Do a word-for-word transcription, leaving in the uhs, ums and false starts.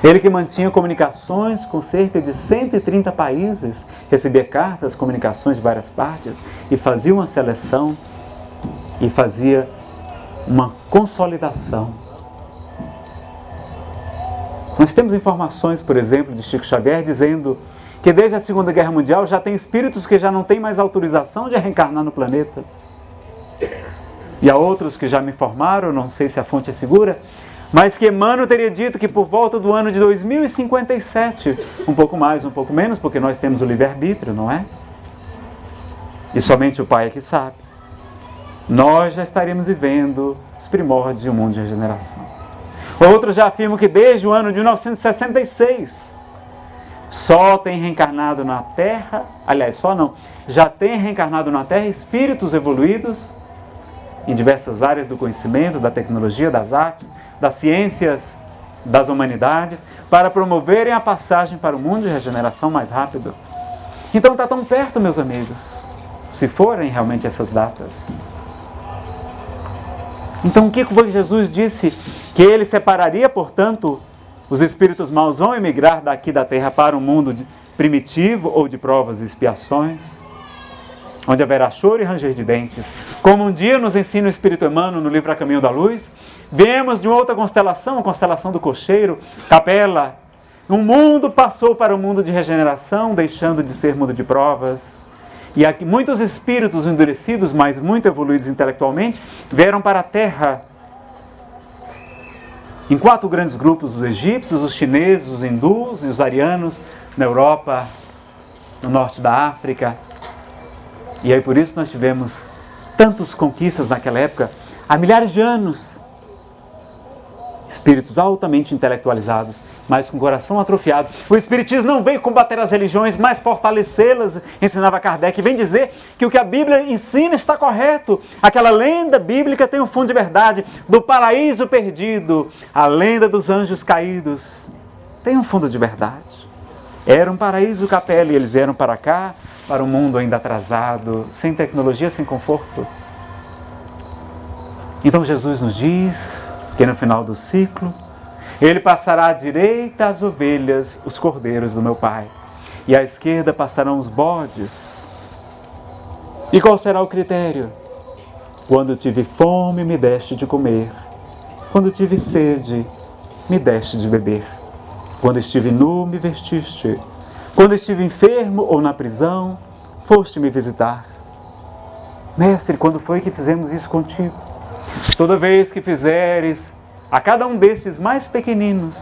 Ele que mantinha comunicações com cerca de cento e trinta países, recebia cartas, comunicações de várias partes e fazia uma seleção e fazia uma consolidação. Nós temos informações, por exemplo, de Chico Xavier dizendo que desde a Segunda Guerra Mundial já tem espíritos que já não têm mais autorização de reencarnar no planeta. E há outros que já me informaram, não sei se a fonte é segura, mas que Emmanuel teria dito que por volta do ano de dois mil e cinquenta e sete, um pouco mais, um pouco menos, porque nós temos o livre-arbítrio, não é? E somente o Pai é que sabe. Nós já estaremos vivendo os primórdios de um mundo de regeneração. Outros já afirmam que desde o ano de mil novecentos e sessenta e seis, só tem reencarnado na Terra, aliás, só não, já tem reencarnado na Terra espíritos evoluídos em diversas áreas do conhecimento, da tecnologia, das artes, das ciências, das humanidades, para promoverem a passagem para o mundo de regeneração mais rápido. Então está tão perto, meus amigos, se forem realmente essas datas. Então o que foi que Jesus disse? Que ele separaria, portanto, os espíritos maus vão emigrar daqui da terra para um mundo de primitivo ou de provas e expiações, onde haverá choro e ranger de dentes. Como um dia nos ensina o Espírito Emmanuel no livro A Caminho da Luz, viemos de outra constelação, a constelação do Cocheiro, Capela. Um mundo passou para o mundo de regeneração, deixando de ser mundo de provas. E aqui muitos espíritos endurecidos, mas muito evoluídos intelectualmente, vieram para a Terra. Em quatro grandes grupos, os egípcios, os chineses, os hindus e os arianos, na Europa, no norte da África. E aí por isso nós tivemos tantas conquistas naquela época, há milhares de anos. Espíritos altamente intelectualizados, mas com o coração atrofiado. O Espiritismo não veio combater as religiões, mas fortalecê-las, ensinava Kardec. Vem dizer que o que a Bíblia ensina está correto. Aquela lenda bíblica tem um fundo de verdade. Do paraíso perdido, a lenda dos anjos caídos, tem um fundo de verdade. Era um paraíso Capela e eles vieram para cá, para um mundo ainda atrasado, sem tecnologia, sem conforto. Então Jesus nos diz que no final do ciclo, ele passará à direita as ovelhas, os cordeiros do meu Pai, e à esquerda passarão os bodes. E qual será o critério? Quando tive fome, me deste de comer. Quando tive sede, me deste de beber. Quando estive nu, me vestiste. Quando estive enfermo ou na prisão, foste me visitar. Mestre, quando foi que fizemos isso contigo? Toda vez que fizeres a cada um desses mais pequeninos